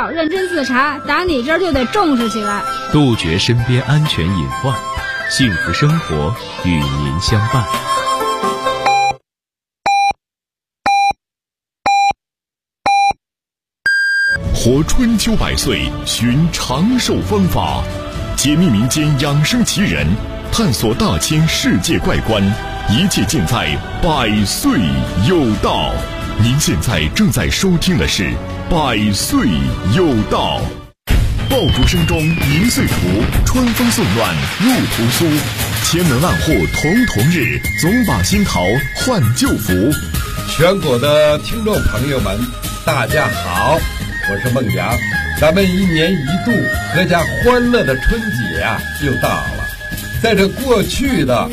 药，认真自查，打你这儿就得重视起来。 杜绝身边安全隐患，幸福生活与您相伴。 活春秋百岁，寻长寿方法，解密民间养生奇人，探索大千世界怪观，一切尽在百岁有道。您现在正在收听的是百岁有道。爆竹声中迎岁图，春风送暖入屠苏，千门万户曈曈日，总把新桃换旧符。 全国的听众朋友们，大家好，我是孟阳。咱们一年一度阖家欢乐的春节啊又到了。在这过去的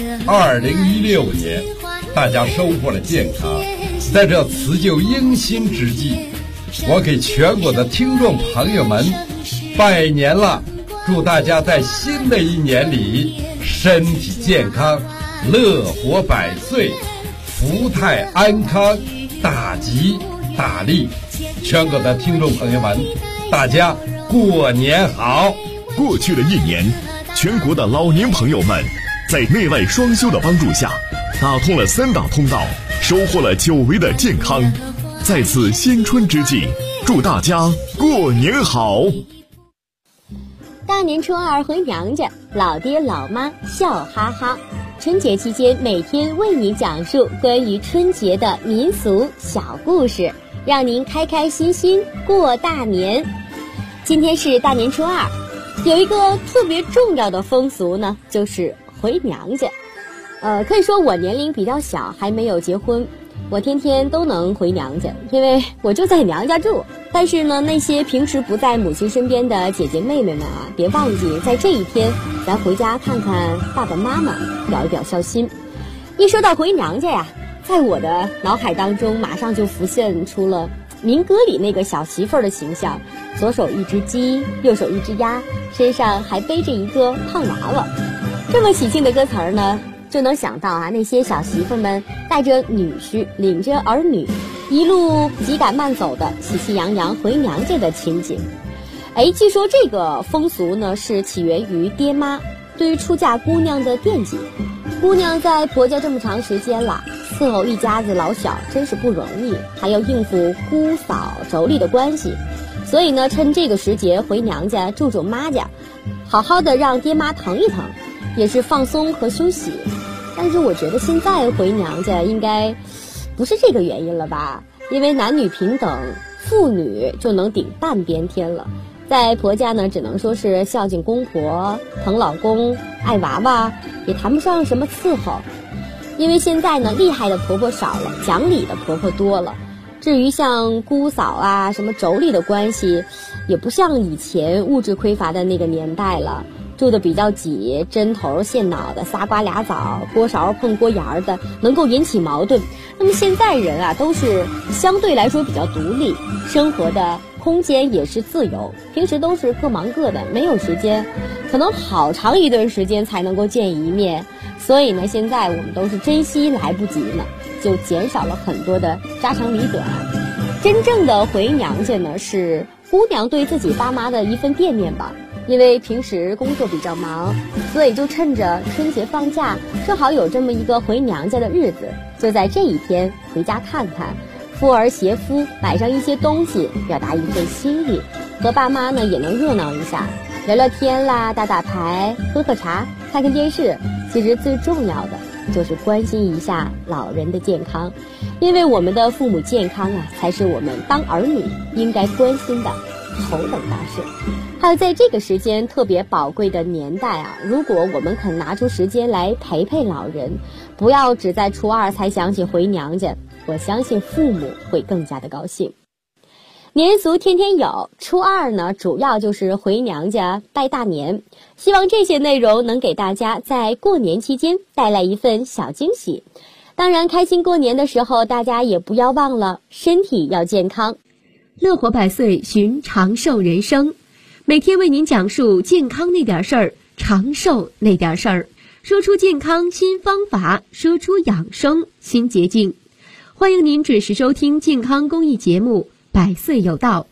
2016年，大家收获了健康。在这辞旧迎新之际，我给全国的听众朋友们拜年了，祝大家在新的一年里身体健康，乐活百岁，福泰安康，大吉大利。全国的听众朋友们，大家过年好！ 过去的一年，全国的老年朋友们在内外双修的帮助下，打通了3大通道，收获了久违的健康。在此新春之际，祝大家过年好！ 大年初2回娘家，老爹老妈笑哈哈。春节期间，每天为您讲述关于春节的民俗小故事，让您开开心心过大年。今天是大年初2，有一个特别重要的风俗呢，就是回娘家。可以说我年龄比较小，还没有结婚，我天天都能回娘家，因为我就在娘家住。但是呢，那些平时不在母亲身边的姐姐妹妹们啊，别忘记在这一天咱回家看看爸爸妈妈，表一表孝心。一说到回娘家呀，在我的脑海当中马上就浮现出了民歌里那个小媳妇儿的形象，左手一只鸡，右手一只鸭，身上还背着一个胖娃娃。这么喜庆的歌词儿呢，就能想到啊，那些小媳妇们带着女婿，领着儿女，一路急赶慢走的喜气洋洋回娘家的情景。据说这个风俗呢是起源于爹妈对于出嫁姑娘的惦记。姑娘在婆家这么长时间了，伺候一家子老小真是不容易，还要应付姑嫂妯娌的关系，所以呢，趁这个时节回娘家住住妈家，好好的让爹妈疼一疼，也是放松和休息。但是我觉得现在回娘家应该不是这个原因了吧，因为男女平等，妇女就能顶半边天了。在婆家呢，只能说是孝敬公婆，疼老公，爱娃娃，也谈不上什么伺候。因为现在呢，厉害的婆婆少了，讲理的婆婆多了。至于像姑嫂啊，什么妯娌的关系，也不像以前物质匮乏的那个年代了，住得比较挤，针头线脑的，仨瓜俩枣，锅勺碰锅沿儿的，能够引起矛盾。那么现在人啊，都是相对来说比较独立，生活的空间也是自由，平时都是各忙各的，没有时间，可能好长一段时间才能够见一面。所以呢，现在我们都是珍惜来不及呢，就减少了很多的家长里短。真正的回娘家呢，是姑娘对自己爸妈的一份惦念吧。因为平时工作比较忙，所以就趁着春节放假，正好有这么一个回娘家的日子，就在这一天回家看看，夫儿携夫买上一些东西，表达一份心意，和爸妈呢也能热闹一下，聊聊天啦，打打牌，喝喝茶，看看电视。其实最重要的就是关心一下老人的健康，因为我们的父母健康啊，才是我们当儿女应该关心的头等大事。还有在这个时间特别宝贵的年代啊，如果我们肯拿出时间来陪陪老人，不要只在初2才想起回娘家，我相信父母会更加的高兴。年俗天天有，初2呢主要就是回娘家拜大年，希望这些内容能给大家在过年期间带来一份小惊喜。当然开心过年的时候，大家也不要忘了身体要健康， 乐活百岁，寻长寿人生。每天为您讲述健康那点事儿，长寿那点事儿，说出健康新方法，说出养生新捷径。欢迎您准时收听健康公益节目《百岁有道》。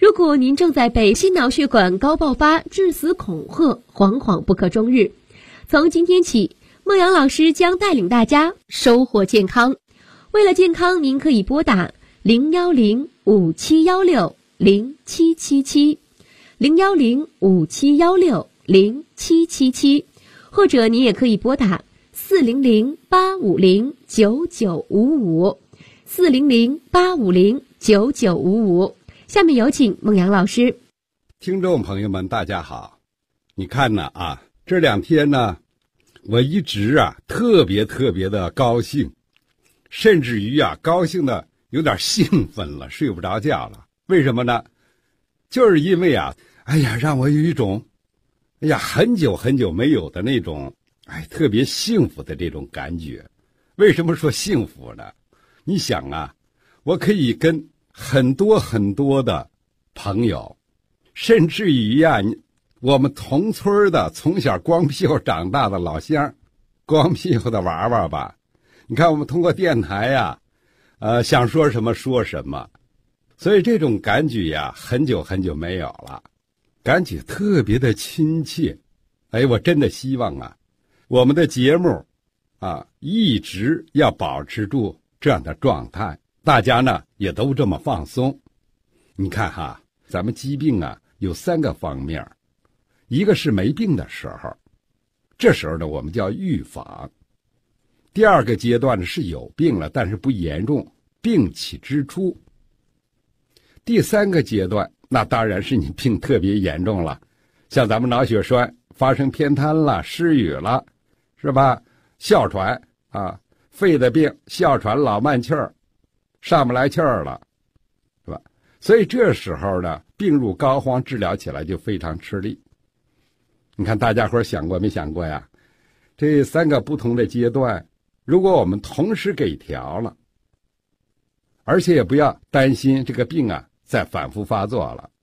如果您正在被心脑血管高爆发致死恐吓，惶惶不可终日。从今天起，孟阳老师将带领大家收获健康。为了健康，您可以拨打010-5716-0777 010-5716-0777，或者您也可以拨打400-850-9955 400-850-9955。下面有请孟阳老师。 听众朋友们大家好，你看呢这2天呢，我一直特别的高兴，甚至于高兴的有点兴奋了，睡不着觉了。为什么呢？就是因为让我有一种很久没有的那种特别幸福的这种感觉。为什么说幸福呢？你想我可以跟很多的朋友，甚至于我们同村的从小光屁股长大的老乡，光屁股的玩玩吧。你看我们通过电台想说什么说什么，所以这种感觉很久没有了，感觉特别的亲切。我真的希望我们的节目一直要保持住这样的状态，大家呢也都这么放松。你看咱们疾病有3个方面，一个是没病的时候，这时候呢我们叫预防；第2个阶段是有病了但是不严重，病起之初；第3个阶段那当然是你病特别严重了，像咱们脑血栓发生偏瘫了，失语了，是吧？哮喘肺的病，哮喘老慢气儿，上不来气儿了，是吧？所以这时候呢，病入膏肓，治疗起来就非常吃力。你看大家伙想过没想过呀？这3个不同的阶段，如果我们同时给调了，而且也不要担心这个病再反复发作了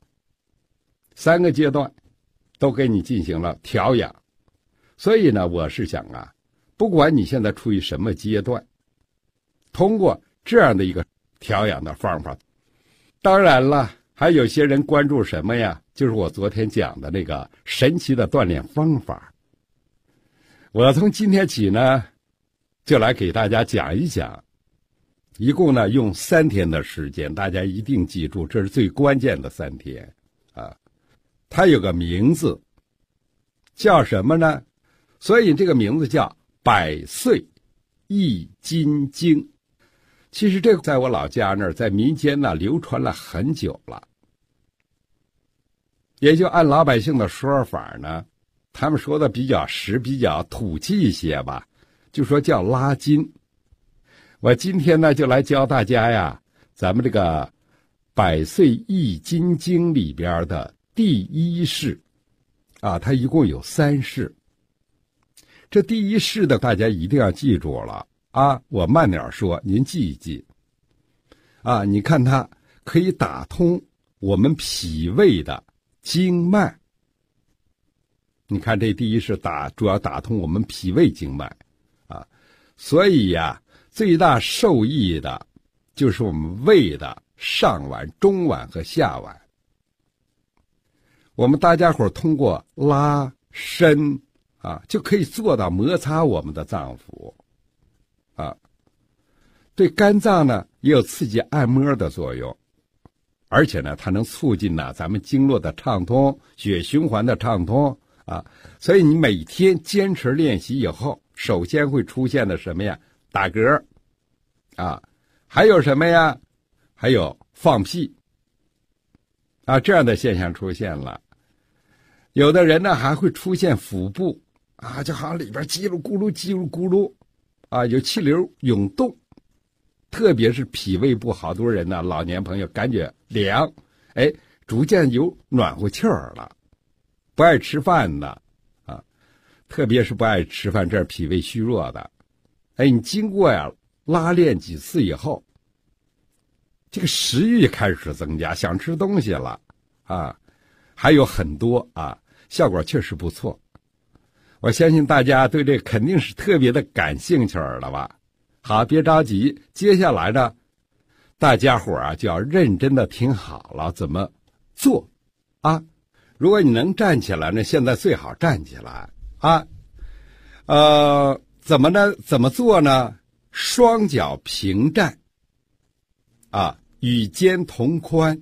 ，3个阶段都给你进行了调养。所以呢，我是想不管你现在处于什么阶段，通过这样的一个调养的方法，当然了，还有些人关注什么呀？就是我昨天讲的那个神奇的锻炼方法。我从今天起呢，就来给大家讲一讲，一共呢用3天的时间，大家一定记住，这是最关键的3天它有个名字叫什么呢？所以这个名字叫百岁易筋经。其实这个在我老家那儿，在民间流传了很久了，也就按老百姓的说法呢，他们说的比较实比较土气一些吧，就说叫拉筋。我今天呢就来教大家咱们这个百岁易筋经里边的第1式它一共有3式。这第1式的大家一定要记住了我慢点说，您记一记你看它可以打通我们脾胃的经脉。你看这第1式主要打通我们脾胃经脉所以最大受益的就是我们胃的上脘、中脘和下脘。我们大家伙通过拉伸就可以做到摩擦我们的脏腑对肝脏呢也有刺激按摩的作用，而且呢它能促进咱们经络的畅通，血循环的畅通所以你每天坚持练习以后，首先会出现的什么呀？打嗝还有什么呀？还有放屁这样的现象出现了。有的人呢还会出现腹部就好像里边叽噜咕噜叽噜咕噜有气流涌动，特别是脾胃不好多人呢，老年朋友感觉凉，逐渐有暖和气儿了，不爱吃饭的特别是不爱吃饭，这是脾胃虚弱的。你经过拉练几次以后，这个食欲开始增加，想吃东西了还有很多效果确实不错。我相信大家对这肯定是特别的感兴趣了吧？好，别着急，接下来呢，大家伙就要认真的听好了，怎么坐啊。如果你能站起来呢，现在最好站起来啊。怎么做呢？双脚平站啊，与肩同宽。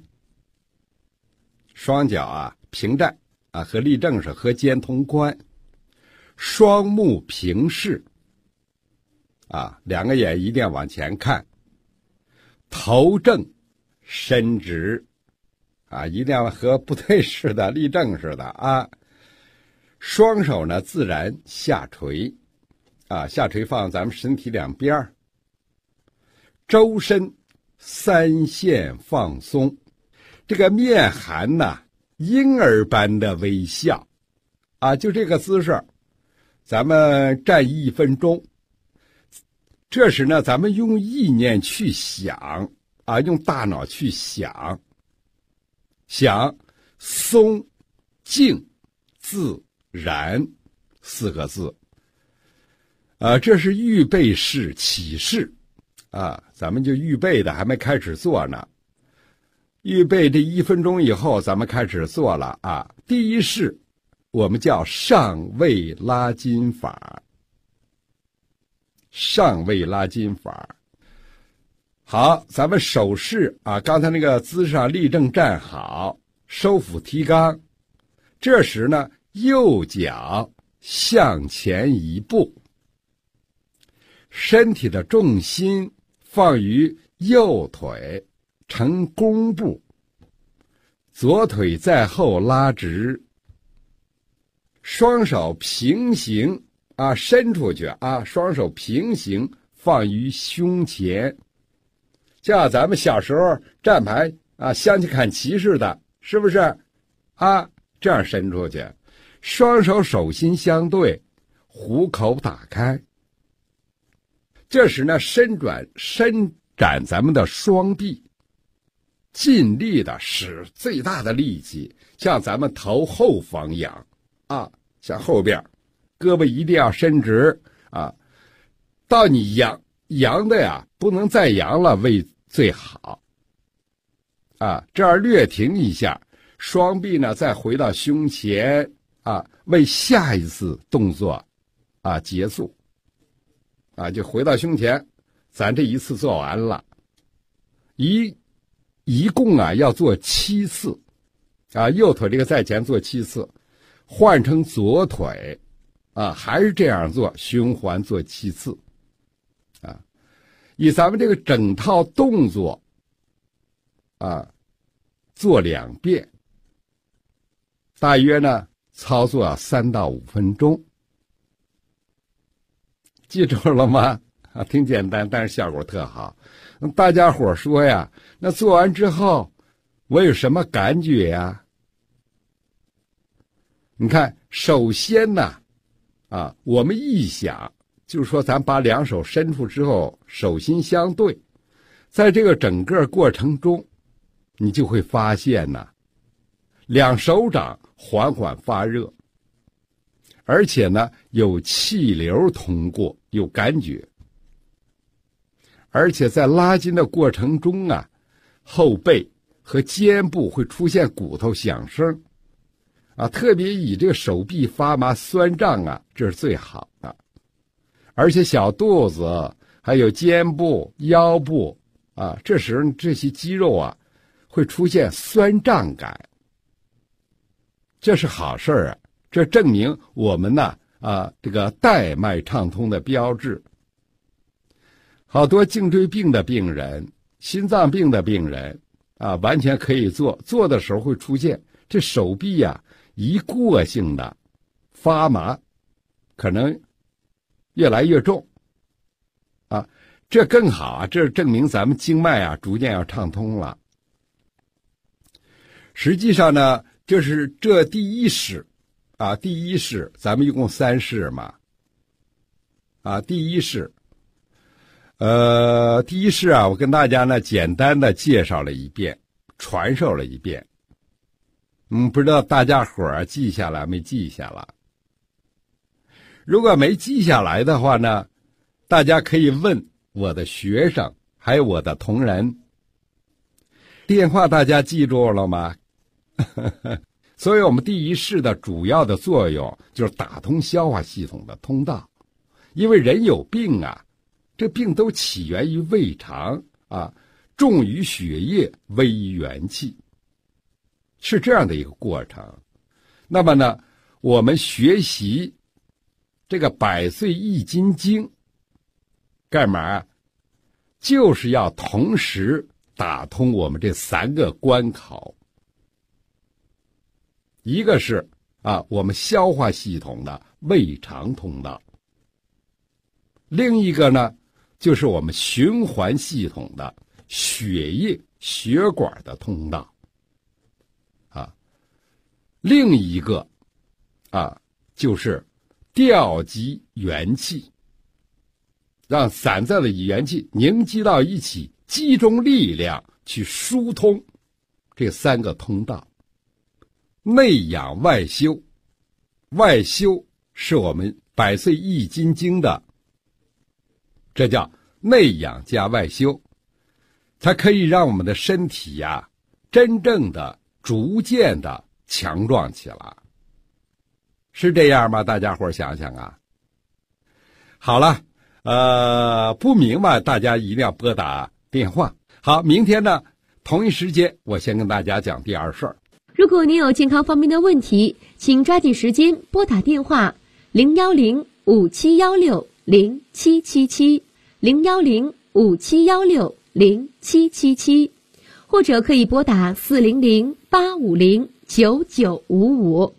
双脚啊平站啊，和立正是和肩同宽。双目平视啊，两个眼一定要往前看。头正伸直啊，一定要和部队似的立正似的啊。双手呢自然下垂啊，下垂放咱们身体两边。周身三线放松，这个面含呢婴儿般的微笑啊，就这个姿势咱们站1分钟。这时呢咱们用意念去想啊，用大脑去想松静自然4个字这是预备式起式啊，咱们就预备的还没开始做呢。预备这1分钟以后咱们开始做了啊。第一式我们叫上位拉筋法，上位拉筋法。好，咱们手势啊，刚才那个姿势上立正站好，收腹提肛。这时呢右脚向前1步，身体的重心放于右腿呈弓步，左腿在后拉直，双手平行啊，伸出去啊，双手平行放于胸前，像咱们小时候站牌啊，乡亲看齐似的，是不是啊？这样伸出去，双手手心相对，虎口打开。这时呢伸展咱们的双臂，尽力的使最大的力气向咱们头后方仰啊，向后边，胳膊一定要伸直啊，到你扬的呀不能再扬了为最好啊。这样略停一下，双臂呢再回到胸前啊，为下一次动作啊结束啊，就回到胸前，咱这一次做完了。一共啊要做7次啊，右腿这个在前做7次，换成左腿啊还是这样做，循环做7次啊。以咱们这个整套动作啊做2遍，大约呢操作3到5分钟。记住了吗？啊，挺简单，但是效果特好。大家伙说呀，那做完之后我有什么感觉呀？你看，首先呢啊，我们一想就是说咱把2手伸出之后手心相对，在这个整个过程中你就会发现呢2手掌缓缓发热，而且呢有气流通过，有感觉。而且在拉筋的过程中啊，后背和肩部会出现骨头响声啊，特别以这个手臂发麻酸胀啊，这是最好的。而且小肚子还有肩部腰部啊，这时候这些肌肉啊会出现酸胀感，这是好事啊，这证明我们呢这个带脉畅通的标志。好多颈椎病的病人、心脏病的病人啊，完全可以做的时候会出现这手臂啊一过性的发麻，可能越来越重啊，这更好啊，这证明咱们经脉啊逐渐要畅通了。实际上呢，就是这第一式啊，第一式咱们一共3式嘛啊，第一式第一式啊，我跟大家呢简单的介绍了一遍，传授了一遍。不知道大家伙儿记下来没记下来？如果没记下来的话呢，大家可以问我的学生还有我的同仁。电话大家记住了吗？ 所以我们第一式的主要的作用就是打通消化系统的通道，因为人有病啊，这病都起源于胃肠啊，重于血液，微于元气，是这样的一个过程。那么呢，我们学习这个百岁易筋经干嘛？就是要同时打通我们这3个关口，一个是我们消化系统的胃肠通道，另一个呢就是我们循环系统的血液血管的通道，另一个就是调集元气，让散在的元气凝集到一起，集中力量去疏通这3个通道。内养外修，外修是我们百岁易筋经的，这叫内养加外修，它可以让我们的身体真正的逐渐的强壮起来，是这样吗？大家伙想想啊。好了，不明白大家一定要拨打电话。好，明天呢同一时间我先跟大家讲第2事儿。 如果您有健康方面的问题，请抓紧时间拨打电话010-5716-0777 010-5716-0777，或者可以拨打400-850-9955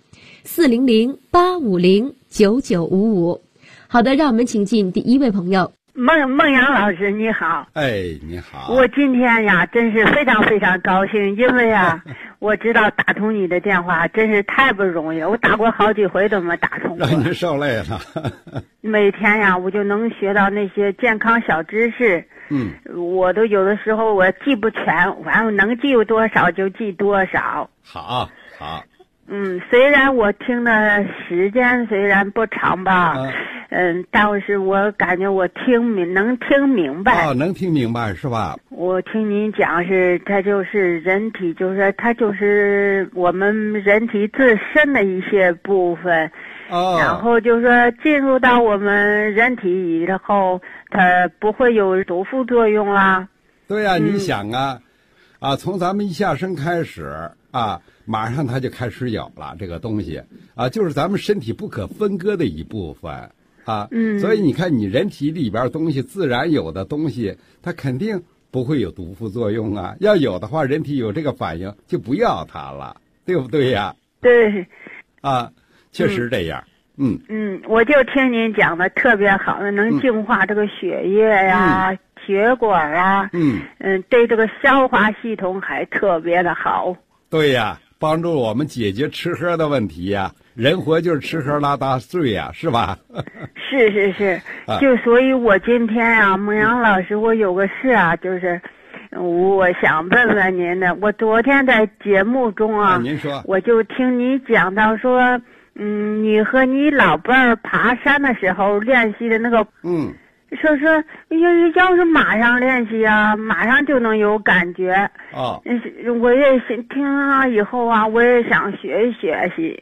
400-850-9955。好的，让我们请进第1位朋友。 孟阳老师你好。 你好。 我今天真是非常非常高兴，因为我知道打通你的电话真是太不容易了，我打过好几回都没打通过， 让您受累了。 每天我就能学到那些健康小知识，我都有的时候我记不全，反正能记多少就记多少。 好。 虽然我听的时间虽然不长吧，但是我感觉我能听明白。 能听明白是吧？ 我听您讲它就是人体，就是它就是我们人体自身的一些部分，然后就说进入到我们人体以后，它不会有毒副作用啦。 对呀，你想从咱们一下生开始马上它就开始有了这个东西就是咱们身体不可分割的一部分所以你看你人体里边东西自然有的东西，它肯定不会有毒副作用要有的话，人体有这个反应就不要它了，对不对呀？ 对确实这样。 我就听您讲的特别好的，能净化这个血液血管对这个消化系统还特别的好。 对呀，帮助我们解决吃喝的问题人活就是吃喝拉撒睡是吧？ 是就所以我今天孟阳老师，我有个事就是我想问问您的。我昨天在节目中您说， 我就听你讲到说你和你老伴儿爬山的时候练习的那个说要是马上练习马上就能有感觉我也听了以后我也想学习。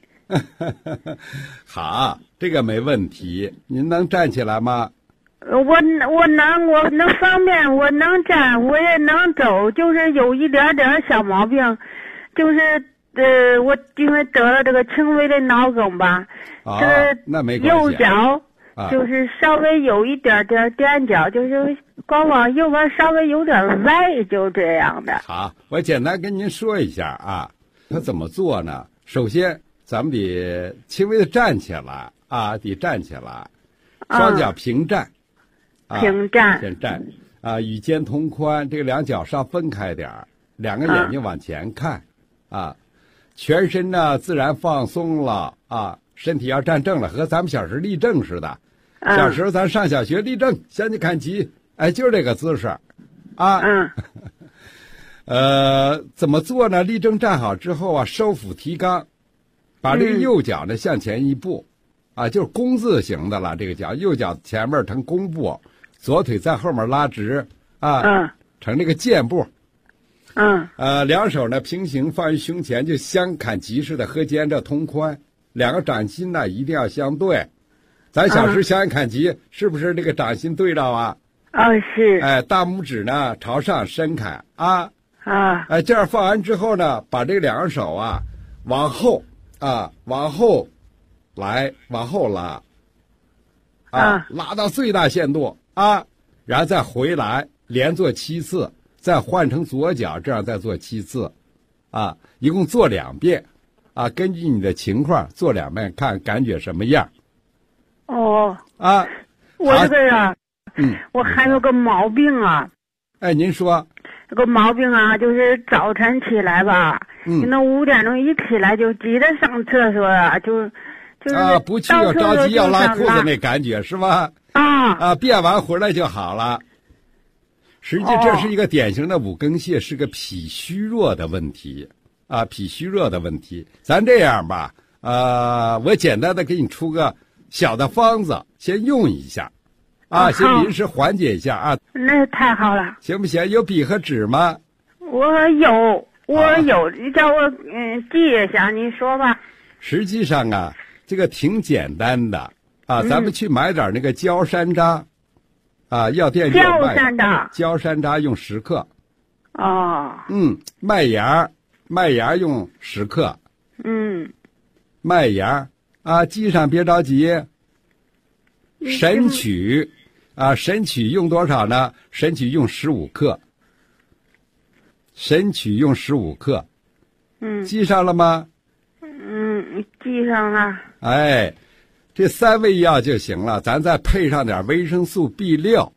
好，这个没问题。您能站起来吗？ 我能方便，我能站，我也能走，就是有一点点小毛病，就是我因为得了这个轻微的脑梗吧， 那没关系， 右脚就是稍微有一点点踮脚，就是光往右边稍微有点歪，就这样的。 好，我简单跟您说一下它怎么做呢？首先咱们得轻微的站起来得站起来，双脚平站平站， 先站与肩同宽，这个两脚稍分开点两个眼睛往前看全身呢自然放松了身体要站正了，和咱们小时立正似的。小时候咱上小学立正，向前看齐，就是这个姿势怎么做呢？立正站好之后收腹提肛，把这个右脚呢向前一步就是弓字形的了。这个脚右脚前面成弓步，左腿在后面拉直成这个箭步两手呢平行放于胸前，就相砍即似的和肩着同宽，两个掌心呢一定要相对。咱小时相砍击，是不是这个掌心对着啊？ 是。 大拇指呢朝上伸开啊。这样放完之后呢，把这两个手啊往后来，往后拉拉到最大限度然后再回来，连做7次，再换成左脚，这样再做7次一共做2遍根据你的情况做2遍，看感觉什么样。 我这个我还有个毛病啊。 您说。 这个毛病啊，就是早晨起来吧，你那5点钟一起来就急着上厕所就是不去要着急要拉裤子那感觉是吧？便完回来就好了。实际这是一个典型的5更泻，是个脾虚弱的问题脾虚弱的问题。咱这样吧，我简单的给你出个小的方子，先用一下先临时缓解一下那太好了。 行不行？有笔和纸吗？ 我有，你叫我记一下，你说吧。 实际上这个挺简单的咱们去买点那个焦山楂药店就有卖焦山楂用10克。麦芽用10克。麦芽记上别着急。神曲神曲用多少呢？神曲用15克。神曲用15克。记上了吗？ 记上了。 这3味药就行了，咱再配上点维生素 B6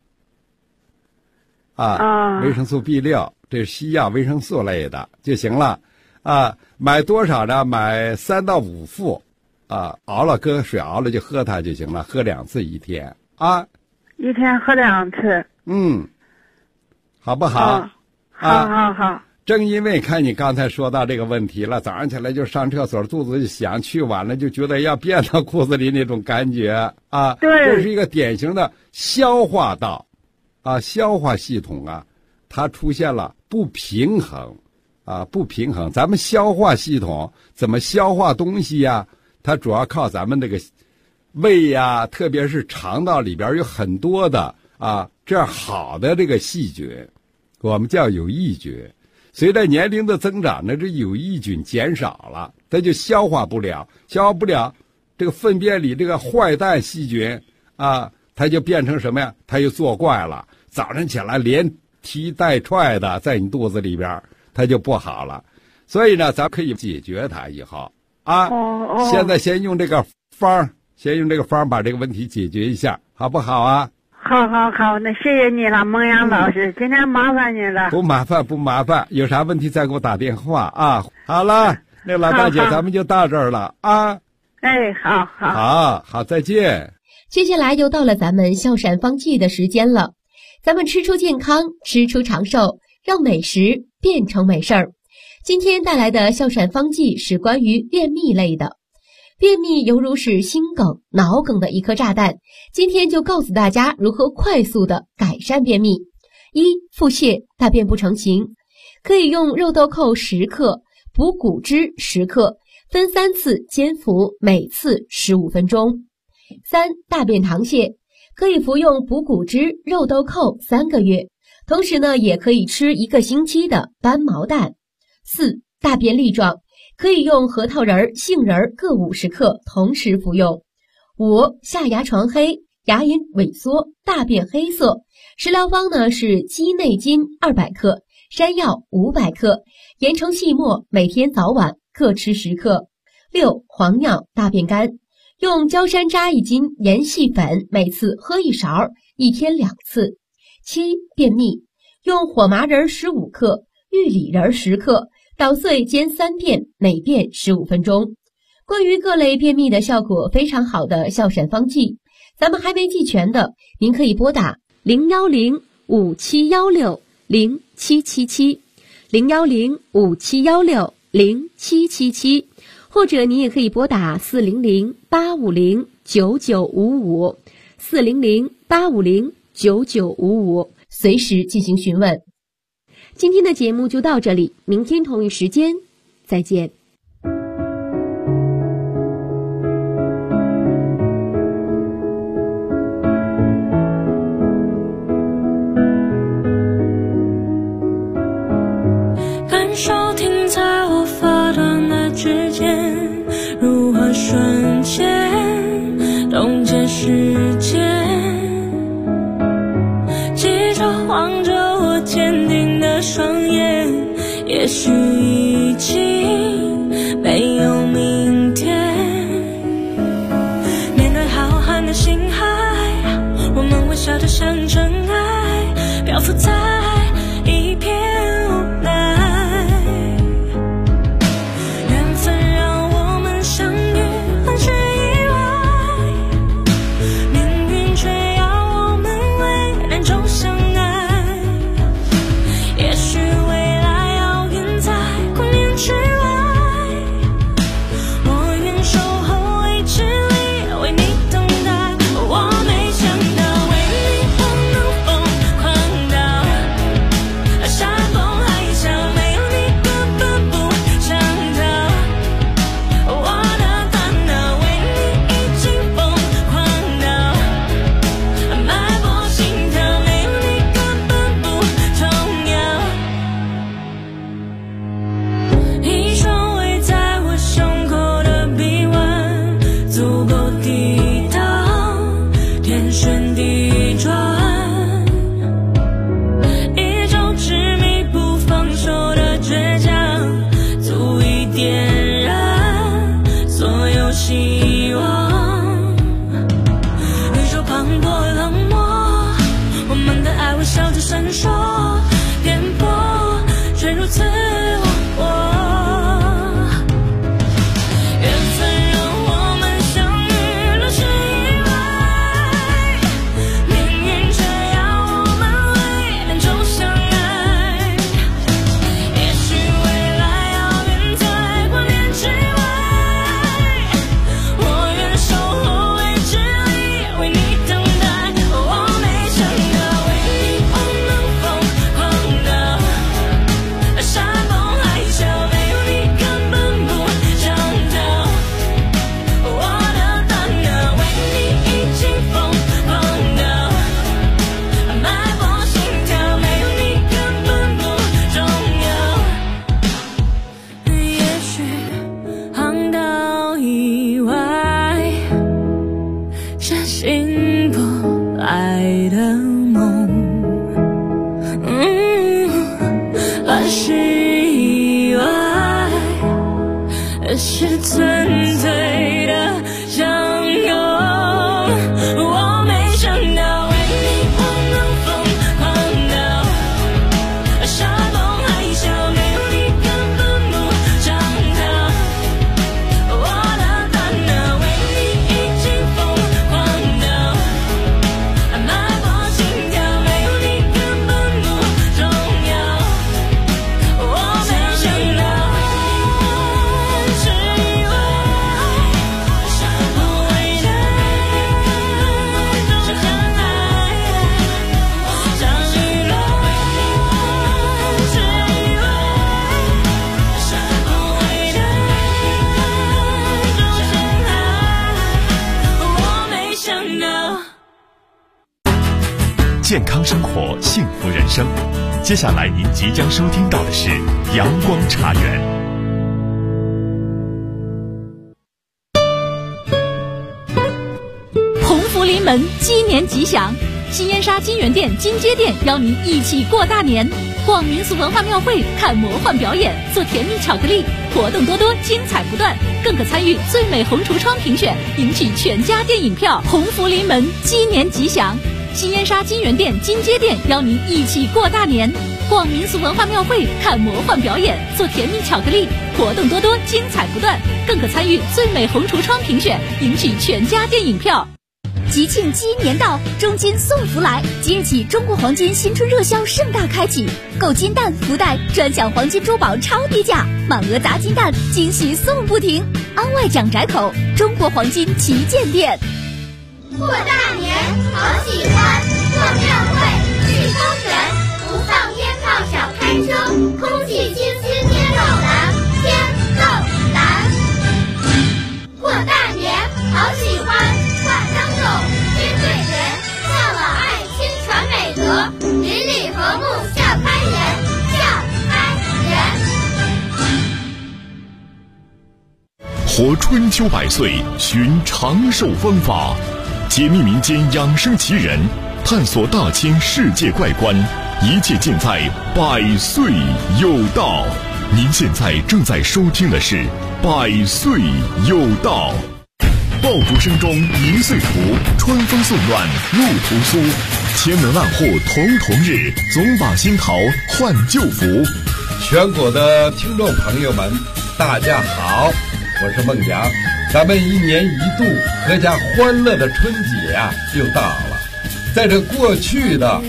维生素 B6， 这是西药维生素类的就行了买多少呢？买3到5副熬了搁水熬了就喝它就行了，喝2次一天一天喝2次。 好不好？ 好。 正因为看你刚才说到这个问题了，早上起来就上厕所，肚子就响，去晚了就觉得要变到裤子里那种感觉对， 这是一个典型的消化道消化系统它出现了不平衡不平衡。咱们消化系统怎么消化东西它主要靠咱们这个胃特别是肠道里边有很多的这样好的这个细菌，我们叫有益菌。随着年龄的增长呢，这有益菌减少了，它就消化不了这个粪便里这个坏蛋细菌它就变成什么呀？它又作怪了，早上起来连踢带踹的在你肚子里边，它就不好了。所以呢，咱可以解决它以后现在先用这个方把这个问题解决一下，好不好好，那谢谢你了，孟阳老师，今天麻烦你了。不麻烦，有啥问题再给我打电话好了，那老大姐咱们就到这儿了好，再见。 接下来就到了咱们孝善方剂的时间了，咱们吃出健康，吃出长寿，让美食变成美事儿。今天带来的孝善方剂是关于便秘类的。便秘犹如是心梗、脑梗的一颗炸弹，今天就告诉大家如何快速的改善便秘。腹泻，大便不成形，可以用肉豆蔻10克、补骨脂10克，分3次煎服，每次15分钟。大便溏泻，可以服用补骨脂、肉豆蔻3个月，同时呢，也可以吃1个星期的斑毛蛋。大便粒状，可以用核桃仁、杏仁各50克同时服用。下牙床黑，牙龈萎缩，大便黑色。食疗方呢是鸡内金200克，山药500克，研成细末，每天早晚各吃10克。黄尿，大便干，用焦山楂1斤研细粉，每次喝1勺，一天2次。便秘，用火麻仁15克，玉里仁10克，捣碎煎3遍，每遍15分钟。关于各类便秘的效果非常好的孝善方剂，咱们还没记全的，您可以拨打010-5716-0777 010-5716-0777，或者您也可以拨打400-850-9955 400-850-9955，随时进行询问。 今天的节目就到这里，明天同一时间再见。 感受停在我发端的指尖，如何瞬间冻结时间，记着望着我坚定的双眼，也许已经没有明天。面对浩瀚的星海，我们微笑着像尘埃，漂浮在一片无奈。缘分让我们相遇，很是意外，命运却要我们为难中相爱。也许未来遥远在光年之外，我愿守候未知里，为你等待。我没想到为你我能疯狂到山崩海啸，没有你根本不想逃。我的烦恼为你已经疯狂到脉搏心跳，没有你根本不重要。一双围在我胸口的臂弯，足够抵挡天旋地转，一种执迷不放手的倔强，足以点燃所有希望。宇宙磅礴冷漠，我们的爱微笑着闪烁，颠簸却如此活泼。缘分让我们相遇，乱世意外，命运却要我们为难中相爱。也许未来遥远在光年之外，我愿守候未知里，为你等待。我没想到为你我能疯狂到山崩海啸，没有你根本不想逃。我的烦恼为你已经疯狂到脉搏心跳，没有你根本不重要。也许航道以外是醒不来的梦，乱世以外是纯粹的相拥。我没想到为你我能疯狂到山崩海啸，没有你根本不想逃。我的烦恼为你已经疯狂到脉搏心跳，没有你根本不重要。我没想到是意外，无谓的中相爱，相遇了是意外，无谓的中相爱，我没想到。 健康生活，幸福人生。接下来您即将收听到的是阳光茶园。 鸿福临门，鸡年吉祥！西燕莎金源店、金街店邀您一起过大年，逛民俗文化庙会，看魔幻表演，做甜蜜巧克力，活动多多，精彩不断，更可参与最美红橱窗评选，赢取全家电影票。鸿福临门，鸡年吉祥！西燕莎金源店、金街店邀您一起过大年，逛民俗文化庙会，看魔幻表演，做甜蜜巧克力，活动多多，精彩不断，更可参与最美红橱窗评选，赢取全家电影票。 吉庆鸡年到，中金送福来！即日起，中国黄金新春热销盛大开启，购金蛋、福袋专享黄金珠宝超低价，满额砸金蛋，惊喜送不停。安外蒋宅口中国黄金旗舰店。 过大年好喜欢，过庙会去公园，不放鞭炮少开安生，空气清新天肉蓝，天肉蓝。过大年，好喜欢，挂灯笼，贴对联，孝老爱亲传美德，邻里和睦笑开颜，笑开颜。 活春秋百岁，寻长寿方法，解密民间养生奇人，探索大千世界怪观，一切尽在百岁有道。您现在正在收听的是百岁有道。爆竹声中一岁除，春风送暖入屠苏，千门万户曈曈日，总把新桃换旧符。 全国的听众朋友们，大家好，我是孟阳。咱们一年一度阖家欢乐的春节啊又到了。在这过去的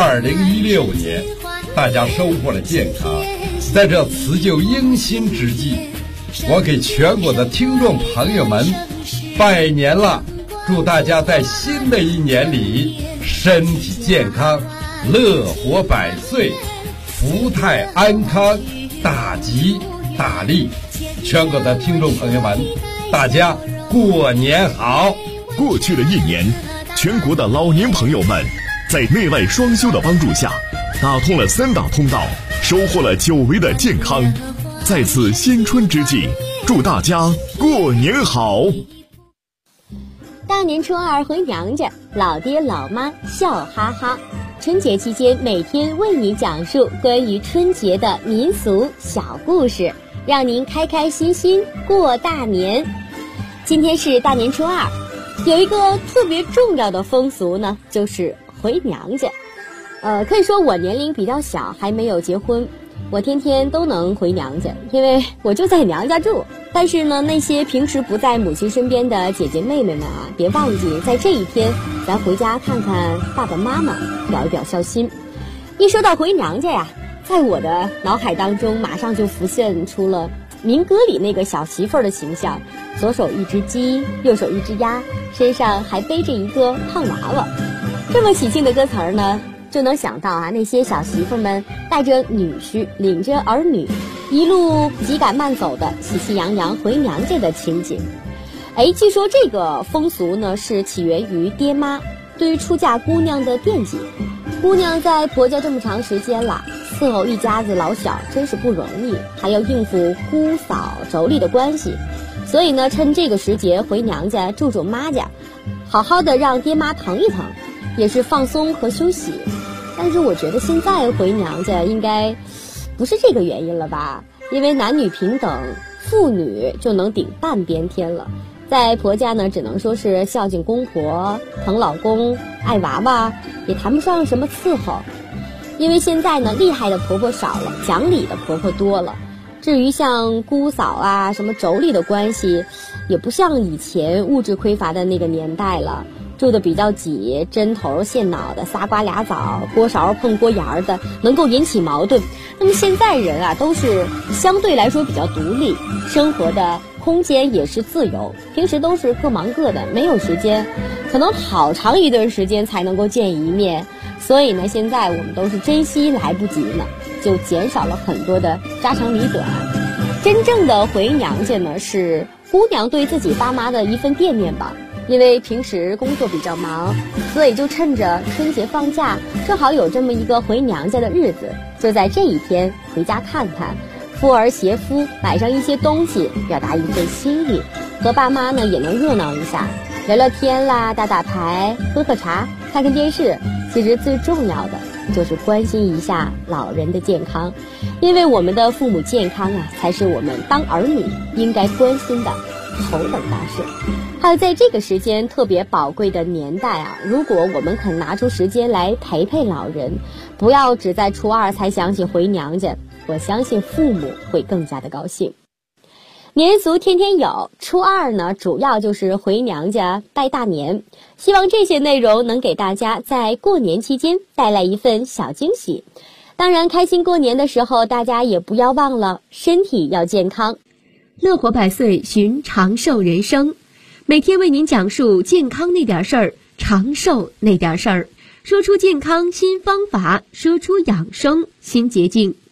2016年，大家收获了健康。在这辞旧迎新之际，我给全国的听众朋友们拜年了，祝大家在新的一年里身体健康，乐活百岁，福泰安康，大吉大利。全国的听众朋友们，大家过年好！ 过去的一年，全国的老年朋友们在内外双修的帮助下，打通了3大通道，收获了久违的健康。在此新春之际，祝大家过年好！ 大年初2回娘家，老爹老妈笑哈哈。春节期间，每天为您讲述关于春节的民俗小故事，让您开开心心过大年。今天是大年初2，有一个特别重要的风俗呢，就是回娘家。可以说我年龄比较小，还没有结婚，我天天都能回娘家，因为我就在娘家住。但是呢，那些平时不在母亲身边的姐姐妹妹们啊，别忘记在这一天咱回家看看爸爸妈妈，表一表孝心。一说到回娘家呀，在我的脑海当中马上就浮现出了民歌里那个小媳妇儿的形象，左手一只鸡，右手一只鸭，身上还背着一个胖娃娃。这么喜庆的歌词儿呢，就能想到啊，那些小媳妇们带着女婿，领着儿女，一路急赶慢走的喜气洋洋回娘家的情景。据说这个风俗呢是起源于爹妈对于出嫁姑娘的惦记。姑娘在婆家这么长时间了，伺候一家子老小真是不容易，还要应付姑嫂妯娌的关系，所以呢，趁这个时节回娘家住住妈家，好好的让爹妈疼一疼，也是放松和休息。但是我觉得现在回娘家应该不是这个原因了吧，因为男女平等，妇女就能顶半边天了。在婆家呢，只能说是孝敬公婆，疼老公，爱娃娃，也谈不上什么伺候。因为现在呢，厉害的婆婆少了，讲理的婆婆多了。至于像姑嫂啊，什么妯娌的关系，也不像以前物质匮乏的那个年代了，住得比较挤，针头线脑的，仨瓜俩枣，锅勺碰锅沿的，能够引起矛盾。那么现在人啊，都是相对来说比较独立，生活的空间也是自由，平时都是各忙各的，没有时间，可能好长一段时间才能够见一面。所以呢，现在我们都是珍惜来不及呢，就减少了很多的家长里短。真正的回娘家呢，是姑娘对自己爸妈的一份惦念吧。因为平时工作比较忙，所以就趁着春节放假，正好有这么一个回娘家的日子，就在这一天回家看看，夫儿携夫买上一些东西，表达一份心意，和爸妈呢也能热闹一下，聊聊天啦，打打牌，喝喝茶，看看电视。其实最重要的就是关心一下老人的健康，因为我们的父母健康啊，才是我们当儿女应该关心的头等大事。还有在这个时间特别宝贵的年代啊，如果我们肯拿出时间来陪陪老人，不要只在初2才想起回娘家，我相信父母会更加的高兴。年俗天天有，初2呢主要就是回娘家拜大年，希望这些内容能给大家在过年期间带来一份小惊喜。当然开心过年的时候，大家也不要忘了身体要健康， 乐活百岁，寻长寿人生。每天为您讲述健康那点事儿，长寿那点事儿，说出健康新方法，说出养生新捷径。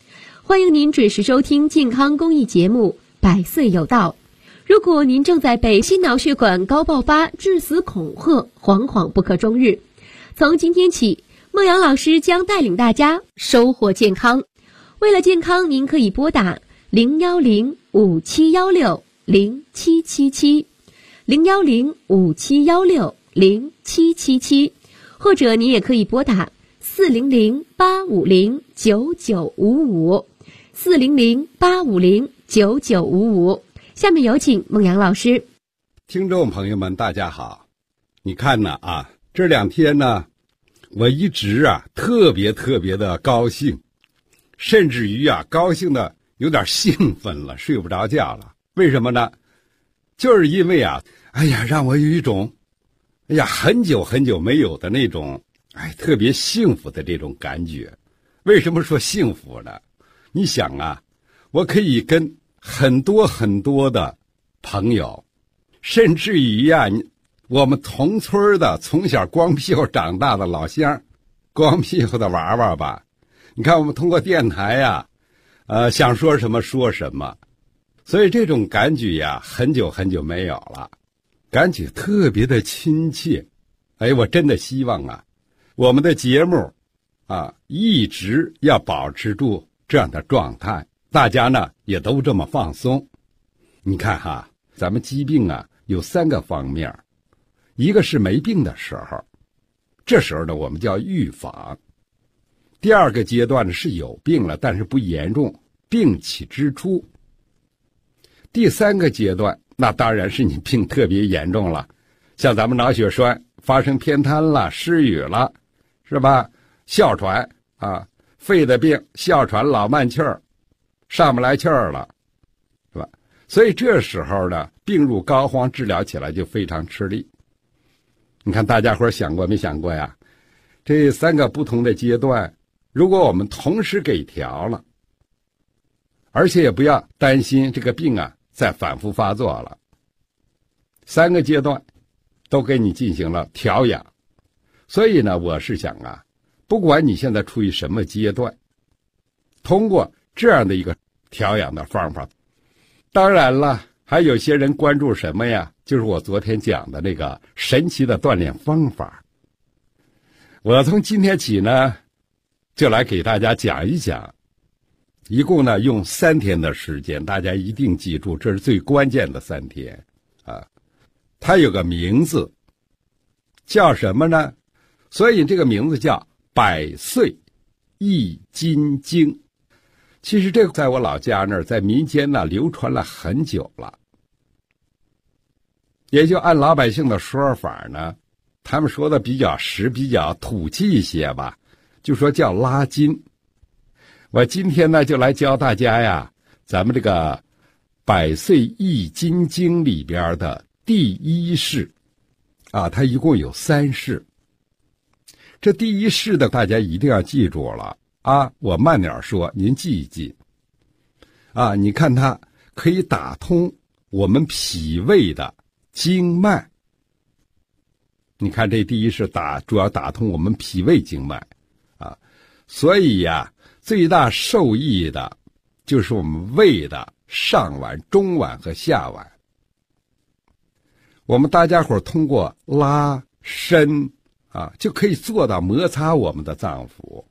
欢迎您准时收听健康公益节目《百岁有道》。如果您正在被心脑血管高爆发致死恐吓，惶惶不可终日，从今天起，孟阳老师将带领大家收获健康。为了健康，您可以拨打010-5716-0777 010-5716-0777，或者您也可以拨打400-850-9955 400-850-9955。下面有请孟阳老师。 听众朋友们，大家好。你看呢这2天呢，我一直特别的高兴，甚至于高兴的有点兴奋了，睡不着觉了。为什么呢？就是因为让我有一种很久没有的那种特别幸福的这种感觉。为什么说幸福呢？你想我可以跟很多的朋友，甚至于我们同村的从小光屁股长大的老乡，光屁股的玩玩吧。你看我们通过电台想说什么说什么，所以这种感觉很久没有了，感觉特别的亲切。我真的希望我们的节目一直要保持住这样的状态，大家呢也都这么放松。你看咱们疾病有3个方面，一个是没病的时候，这时候呢我们叫预防；第2个阶段呢是有病了但是不严重，病起之初；第3个阶段那当然是你病特别严重了，像咱们脑血栓发生偏瘫了，失语了，是吧？哮喘肺的病，哮喘老慢气儿，上不来气儿了，是吧？所以这时候呢，病入膏肓，治疗起来就非常吃力。你看大家伙想过没想过呀？这3个不同的阶段，如果我们同时给调了，而且也不要担心这个病再反复发作了，3个阶段都给你进行了调养。所以呢，我是想不管你现在处于什么阶段，通过这样的一个调养的方法。当然了，还有些人关注什么呀？就是我昨天讲的那个神奇的锻炼方法。我从今天起呢，就来给大家讲一讲，一共呢用3天的时间，大家一定记住，这是最关键的3天它有个名字叫什么呢？所以这个名字叫百岁易筋经。其实这个在我老家那儿，在民间流传了很久了。也就按老百姓的说法呢，他们说的比较实，比较土气一些吧，就说叫拉筋。我今天呢就来教大家咱们这个百岁易筋经里边的第1式它一共有3式。这第1式的大家一定要记住了我慢点说，您记一记你看它可以打通我们脾胃的经脉。你看这第1式主要打通我们脾胃经脉所以最大受益的就是我们胃的上脘、中脘和下脘。我们大家伙通过拉伸就可以做到摩擦我们的脏腑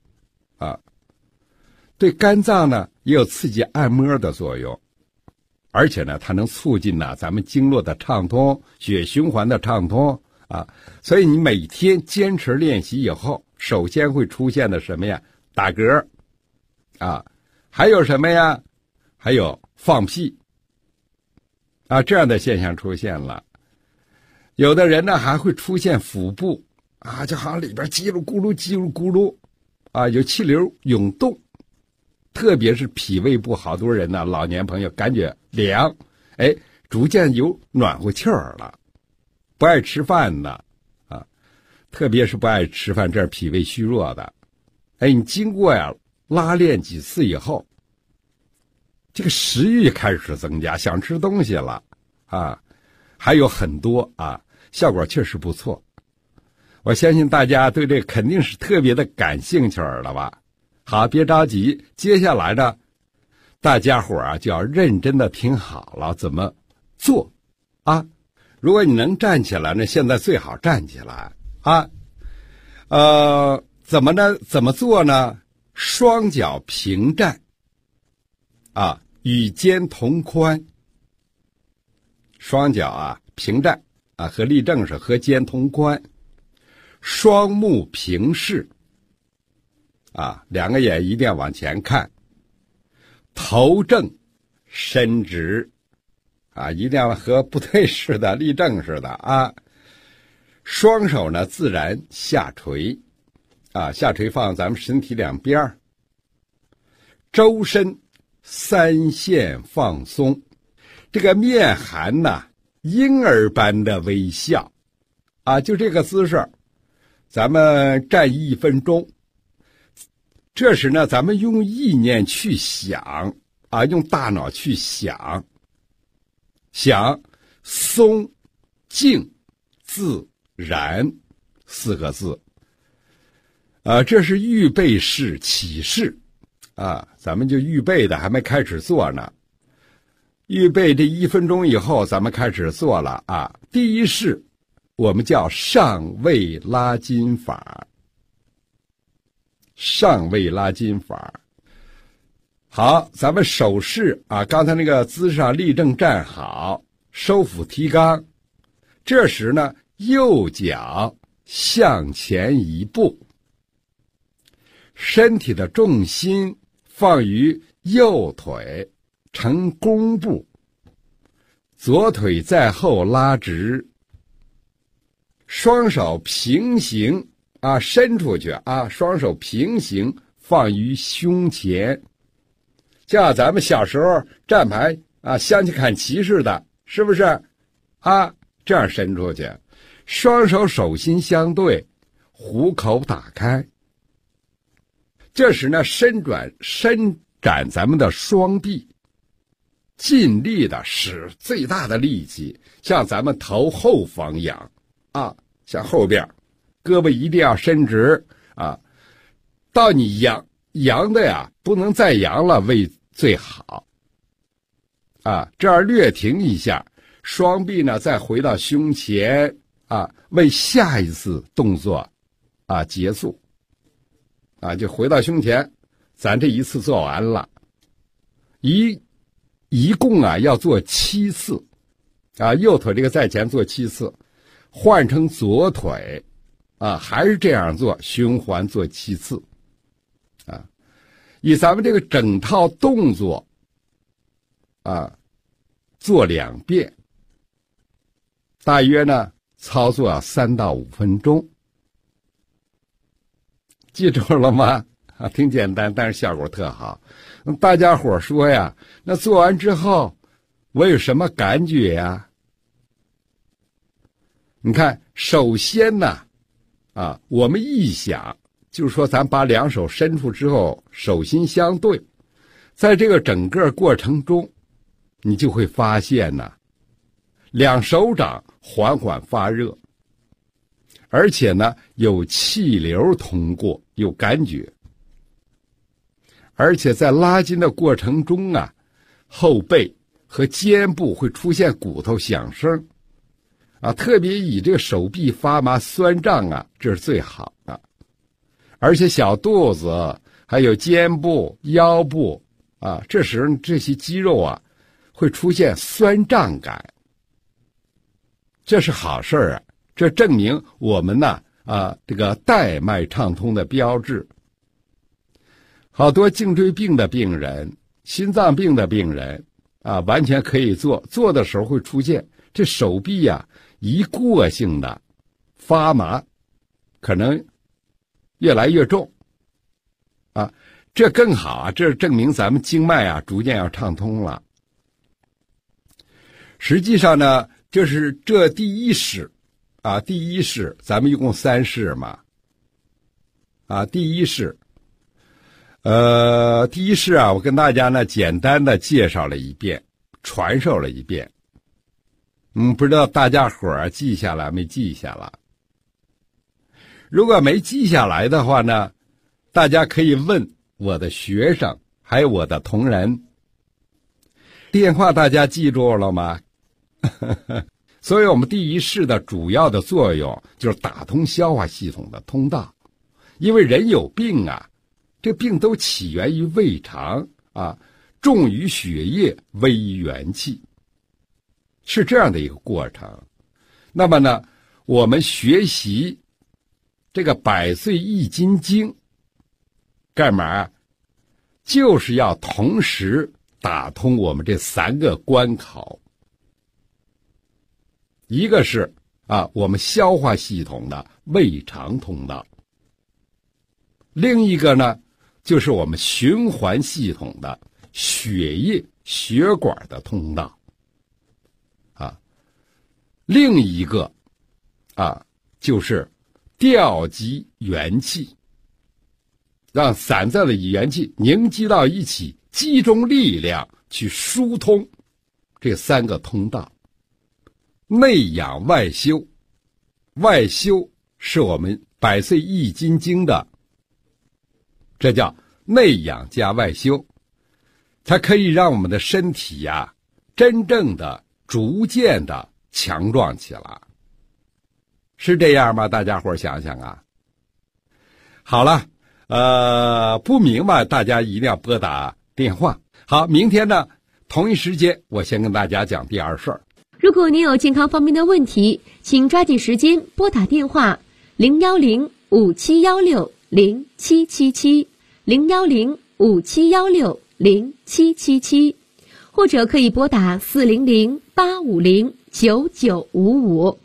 对肝脏呢也有刺激按摩的作用，而且呢它能促进咱们经络的畅通，血循环的畅通所以你每天坚持练习以后，首先会出现的什么呀？打嗝还有什么呀？还有放屁这样的现象出现了。有的人呢还会出现腹部就好像里边叽噜咕噜有气流涌动，特别是脾胃不好多人老年朋友感觉凉，逐渐有暖和气儿了，不爱吃饭的特别是不爱吃饭，这是脾胃虚弱的你经过拉练几次以后，这个食欲开始增加，想吃东西了还有很多效果确实不错。我相信大家对这肯定是特别的感兴趣了吧好，别着急，接下来呢，大家伙啊就要认真的听好了怎么做啊。如果你能站起来呢，现在最好站起来啊。怎么做呢？双脚平站啊，与肩同宽。双脚啊平站啊，和立正是和肩同宽。双目平视啊，两个眼一定要往前看。头正伸直啊，一定要和部队似的立正似的啊。双手呢自然下垂啊，下垂放咱们身体两边。周身三线放松，这个面含呢婴儿般的微笑啊，就这个姿势咱们站1分钟。这时呢咱们用意念去想啊，用大脑去想松静自然4个字这是预备式起势啊，咱们就预备的还没开始做呢。预备这1分钟以后咱们开始做了啊。第一式我们叫上位拉筋法。上位拉筋法。好，咱们手势啊，刚才那个姿势上立正站好，收腹提肛。这时呢右脚向前1步，身体的重心放于右腿呈弓步，左腿在后拉直，双手平行啊，伸出去啊，双手平行放于胸前，像咱们小时候站牌啊，乡亲看齐似的，是不是啊？这样伸出去，双手手心相对，虎口打开。这时呢，伸展咱们的双臂，尽力的使最大的力气向咱们头后方仰啊，向后边，胳膊一定要伸直啊，到你扬的呀，不能再扬了为最好啊。这样略停一下，双臂呢再回到胸前啊，为下一次动作啊结束啊，就回到胸前，咱这一次做完了。一共啊要做7次啊，右腿这个在前做7次，换成左腿啊，还是这样做，循环做7次啊。以咱们这个整套动作啊做2遍，大约呢操作3到5分钟。记住了吗？啊，挺简单，但是效果特好。大家伙说呀，那做完之后我有什么感觉呀？你看，首先呢啊，我们一想就是说咱把2手伸出之后手心相对，在这个整个过程中你就会发现呢2手掌缓缓发热，而且呢有气流通过，有感觉。而且在拉筋的过程中啊，后背和肩部会出现骨头响声啊，特别以这个手臂发麻酸胀啊，这是最好的。而且小肚子还有肩部腰部啊，这时这些肌肉啊会出现酸胀感，这是好事啊，这证明我们呢这个带脉畅通的标志。好多颈椎病的病人、心脏病的病人啊，完全可以做的时候会出现这手臂啊一过性的发麻，可能越来越重啊，这更好啊，这证明咱们经脉啊逐渐要畅通了。实际上呢，这第一式啊，第一式咱们一共3式嘛啊，第一式啊，我跟大家呢简单的介绍了一遍，传授了一遍。不知道大家伙儿记下来没记下来？如果没记下来的话呢，大家可以问我的学生，还有我的同仁。电话大家记住了吗？所以我们第一式的主要的作用就是打通消化系统的通道，因为人有病啊，这病都起源于胃肠啊，重于血液，微于元气，是这样的一个过程。那么呢，我们学习这个百岁易筋经干嘛？就是要同时打通我们这3个关口。一个是我们消化系统的胃肠通道，另一个呢就是我们循环系统的血液血管的通道另一个就是调集元气，让散在的元气凝集到一起，集中力量去疏通这3个通道。内养外修，外修是我们百岁易筋经的，这叫内养加外修，它可以让我们的身体真正的逐渐的强壮起来，是这样吗？大家伙想想啊。好了，不明白大家一定要拨打电话。好，明天呢同一时间我先跟大家讲第2事儿。 如果您有健康方面的问题，请抓紧时间拨打电话010-5716-0777 010-5716-0777，或者可以拨打400-850-9955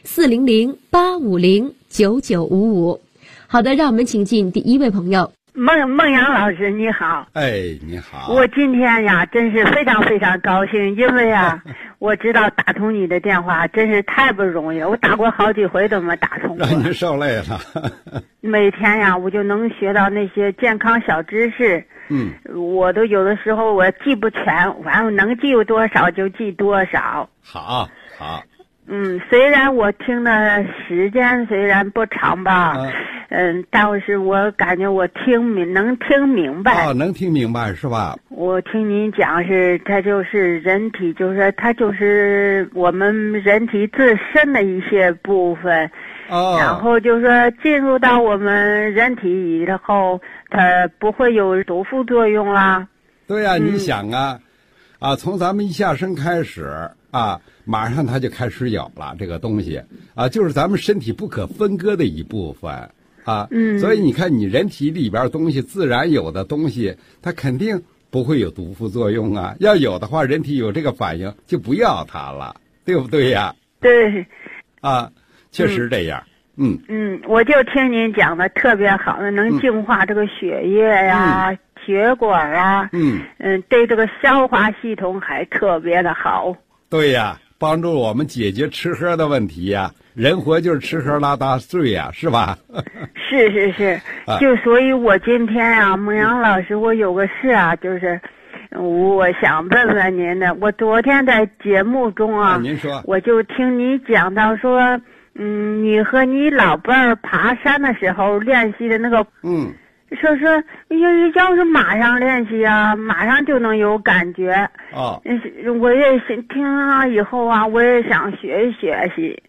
400-850-9955。好的，让我们请进第一位朋友。 孟阳老师你好。 哎，你好。 我今天真是非常非常高兴，因为我知道打通你的电话真是太不容易了，我打过好几回都没打通过， 让你受累了。 每天我就能学到那些健康小知识，我都有的时候我记不全，反正能记多少就记多少。 好。 虽然我听的时间虽然不长吧，但是我感觉我能听明白。 能听明白是吧？ 我听您讲它就是人体，就是它就是我们人体自身的一些部分，然后就是说进入到我们人体以后，它不会有毒副作用啦。 对呀，你想从咱们一下生开始马上它就开始有了这个东西就是咱们身体不可分割的一部分所以你看你人体里边东西自然有的东西，它肯定不会有毒副作用要有的话，人体有这个反应就不要它了，对不对呀？ 对确实这样。 我就听您讲的特别好的，能净化这个血液血管对这个消化系统还特别的好。 对呀，帮助我们解决吃喝的问题人活就是吃喝拉撒睡是吧？ 是就所以我今天孟阳老师，我有个事就是我想问问您的。我昨天在节目中您说， 我就听你讲到说你和你老伴儿爬山的时候练习的那个说要是马上练习马上就能有感觉我也听了以后我也想学习学习。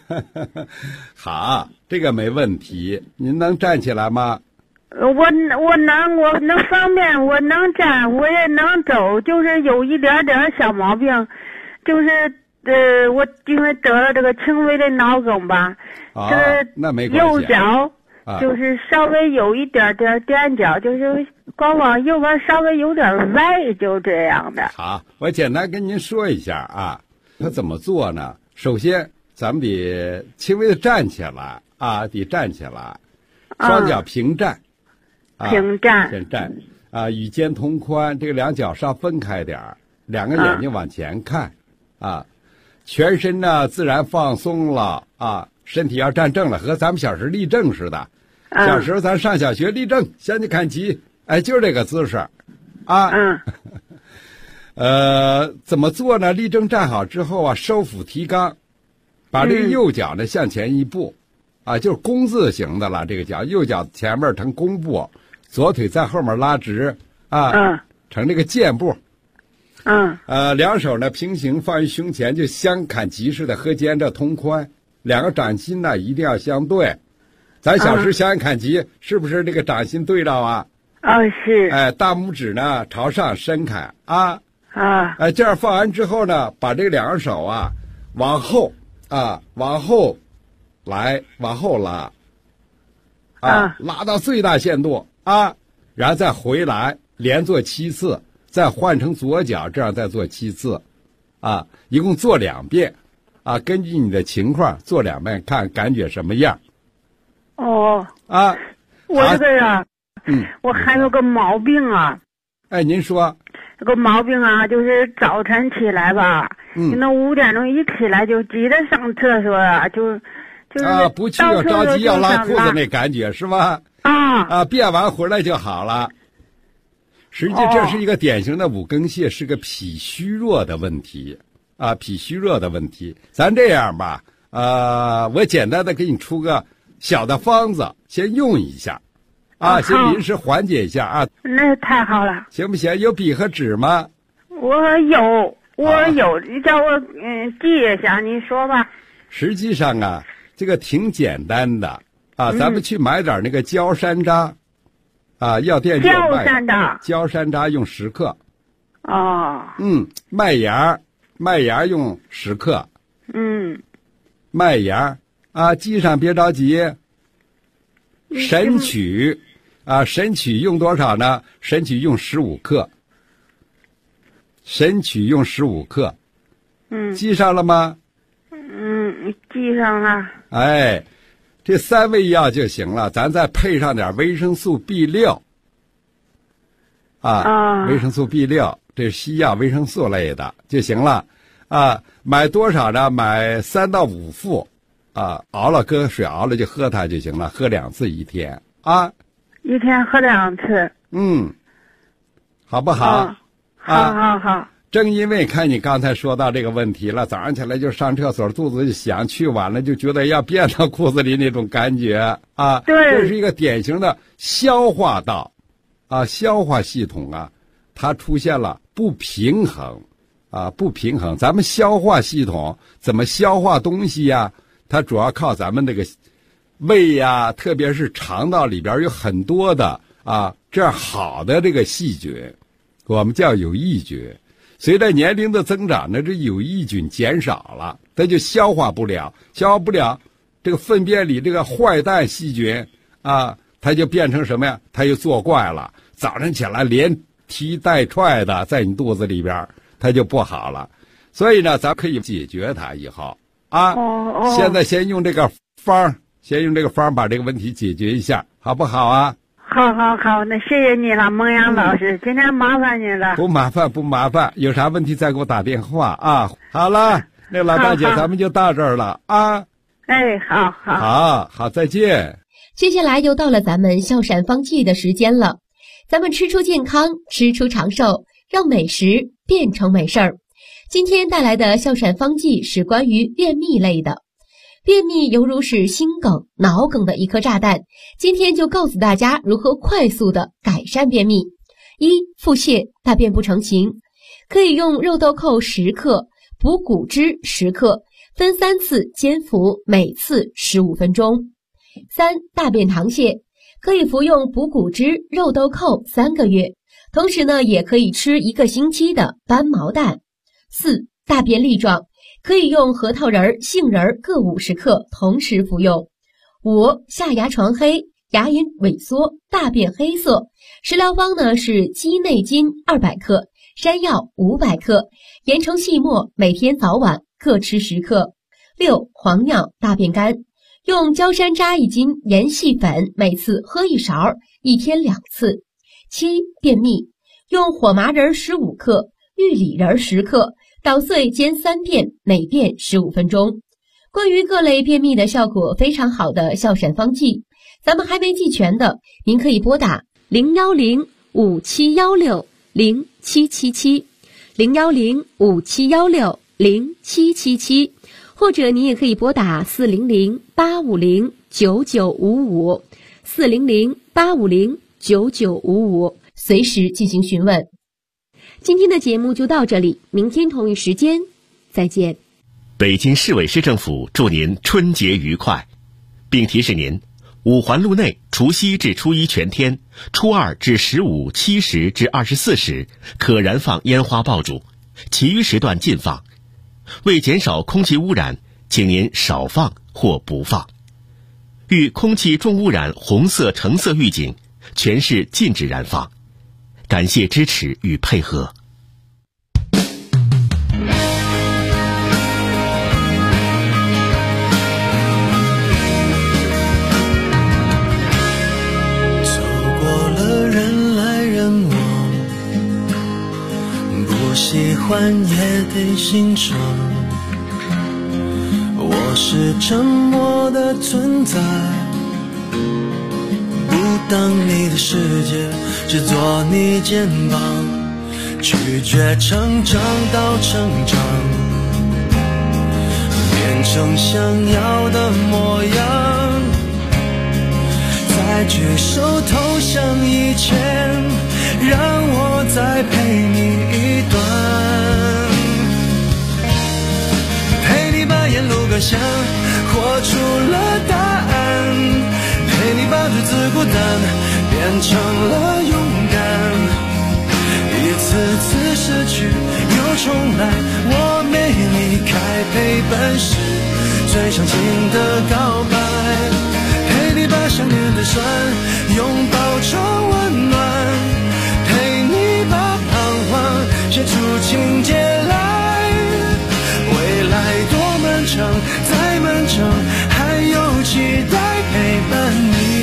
好，这个没问题。您能站起来吗？ 我能方便，我能站，我也能走，就是有一点点小毛病，就是我因为得了这个轻微的脑梗吧， 那没关系。 右脚就是稍微有一点点踮脚，就是光往右边稍微有点歪，就这样的。 好，我简单跟您说一下他怎么做呢？首先咱们得轻微的站起来得站起来，双脚平站平站与肩同宽，这个两脚稍分开点两个眼睛往前看全身呢自然放松了身体要站正了，和咱们小时立正似的。小时候咱上小学立正，向前看齐，就是这个姿势怎么做呢？立正站好之后收腹提肛，把这个右脚呢向前一步就是弓字形的了，这个脚右脚前面成弓步， 左腿在后面拉直啊，成这个箭步。两手呢平行放于胸前，就相砍齐似的，和肩胛同宽，两个掌心呢一定要相对。咱小时相砍齐，是不是这个掌心对着啊？ 是。 大拇指呢朝上伸开啊。这样放完之后呢，把这两个手啊往后来，往后拉拉到最大限度啊，然后再回来，连做7次，再换成左脚，这样再做7次啊，一共做2遍啊，根据你的情况做2遍，看感觉什么样。 我这个呀，我还有个毛病啊。 您说。 这个毛病啊，就是早晨起来吧，那5点钟一起来就急着上厕所啊，就是不去又着急要拉裤子那感觉是吧？便完回来就好了。实际这是一个典型的5更泻，是个脾虚弱的问题啊，脾虚弱的问题。咱这样吧，我简单的给你出个小的方子，先用一下。先临时缓解一下啊！ 那太好了， 行不行？有笔和纸吗？ 我有，你叫我记一下，你说吧。 实际上啊，这个挺简单的啊，咱们去买点那个焦山楂啊，药店就有卖。焦山楂用10克。麦芽用10克。麦芽啊，记上别着急。神曲神曲用多少呢？神曲用15克。神曲用15克。记上了吗？ 记上了。 这3味药就行了，咱再配上点维生素 B6。维生素 B6，这是西药维生素类的就行了。买多少呢？买3到5副。熬了搁水熬了就喝它就行了，喝2次一天啊。 一天喝2次。 好不好？ 好。 正因为看你刚才说到这个问题了，早上起来就上厕所，肚子就响，去晚了就觉得要变到裤子里那种感觉啊。 对， 这是一个典型的消化道消化系统它出现了不平衡不平衡。咱们消化系统怎么消化东西呀？它主要靠咱们这个胃呀，特别是肠道里边有很多的这样好的这个细菌，我们叫有益菌。随着年龄的增长呢，这有益菌减少了，它就消化不了，这个粪便里这个坏蛋细菌它就变成什么呀？它就作怪了，早上起来连踢带踹的在你肚子里边，它就不好了。所以呢，咱可以解决它以后现在先用这个方把这个问题解决一下，好不好啊？ 好，那谢谢你了，孟阳老师，今天麻烦你了。 不麻烦，有啥问题再给我打电话啊。好了，那老大姐，咱们就到这儿了啊。好，再见。 接下来又到了咱们孝善方剂的时间了，咱们吃出健康，吃出长寿，让美食变成美事儿。今天带来的孝善方剂是关于便秘类的。便秘犹如是心梗、脑梗的一颗炸弹，今天就告诉大家如何快速的改善便秘。腹泻、大便不成形，可以用肉豆蔻10克、补骨脂10克，分3次煎服，每次15分钟。大便溏泻，可以服用补骨脂、肉豆蔻3个月，同时呢，也可以吃1个星期的斑毛蛋。大便粒状，可以用核桃仁、杏仁各50克同时服用。下牙床黑，牙龈萎缩，大便黑色，食疗方呢是鸡内金200克，山药500克，研成细末，每天早晚各吃10克。黄尿，大便干，用焦山楂1斤，研细粉，每次喝1勺，一天2次。便秘，用火麻仁15克，玉里仁10克，捣碎煎3遍，每遍15分钟。关于各类便秘的效果非常好的孝善方剂，咱们还没记全的，您可以拨打010-5716-0777 010-5716-0777，或者您也可以拨打400-850-9955 400-850 9955，随时进行询问。今天的节目就到这里，明天同一时间再见。 北京市委市政府祝您春节愉快，并提示您，五环路内除夕至初一全天，初二至15、7时至24时可燃放烟花爆竹，其余时段禁放。为减少空气污染，请您少放或不放。遇空气重污染红色、橙色预警，全市禁止燃放。感谢支持与配合。 走过了人来人往，不喜欢也得欣赏。我是沉默的存在，不当你的世界，只做你肩膀，拒绝成长到成长，变成想要的模样，在举手投降以前，让我再陪你一段，陪你把沿路感想活出了答案，陪你把独自孤单变成了勇敢，一次次失去又重来，我没离开，陪伴是最长情的告白，陪你把想念的酸拥抱成温暖，陪你把彷徨写出情节来，未来多漫长，再漫长还有期待陪伴你，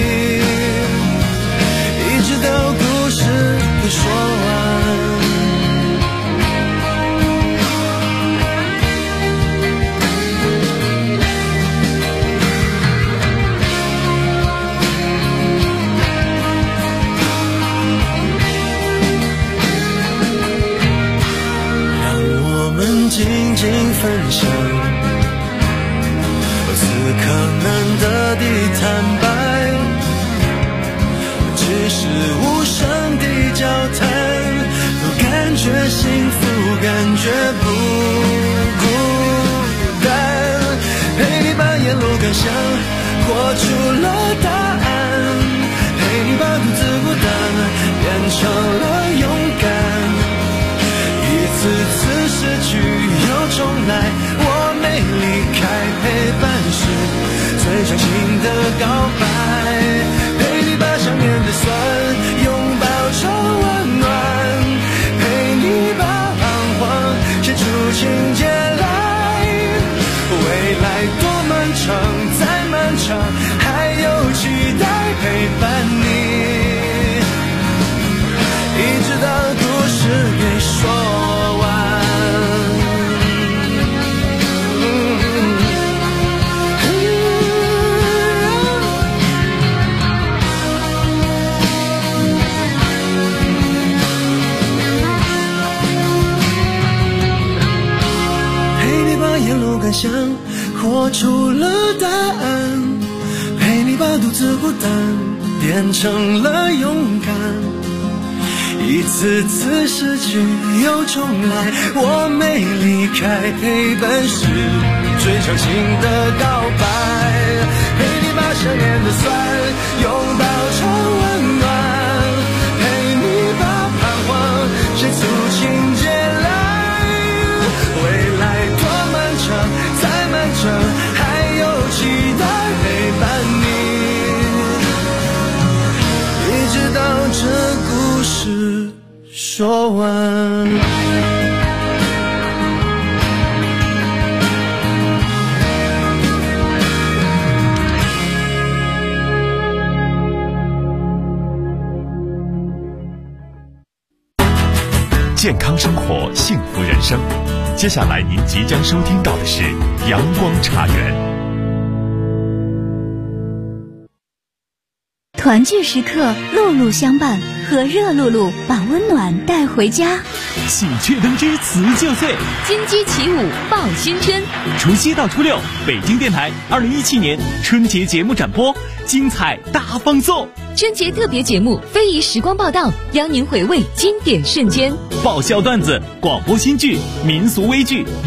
一直到故事都说完。静静分享，此刻难得的坦白，只是无声的交谈，都感觉幸福，感觉不孤单，陪你把沿路感想活出了答案，陪你把独自孤单变成了勇敢，一次次失去又重来，我没离开，陪伴是最长情的告白，陪你把想念的酸拥抱成温暖，陪你把彷徨写出情节来，未来多漫长，再漫长还有期待陪伴你，一直到故事给说完。想活出了答案，陪你把独自孤单变成了勇敢，一次次失去又重来，我没离开，陪伴是最长情的告白，陪你把想念的酸拥抱成温暖，陪你把彷徨写出情节来，未来多漫长，再漫长还有期待陪伴你，一直到这故事说完。 健康生活，幸福人生。接下来您即将收听到的是阳光茶园。 团聚时刻，露露相伴，和热露露把温暖带回家。 喜鹊登枝辞旧岁， 金鸡起舞报新春。 除夕到初六，北京电台2017年春节节目展播，精彩大放送。 春节特别节目《非遗时光报道》，邀您回味经典瞬间， 爆笑段子、广播新剧、民俗微剧。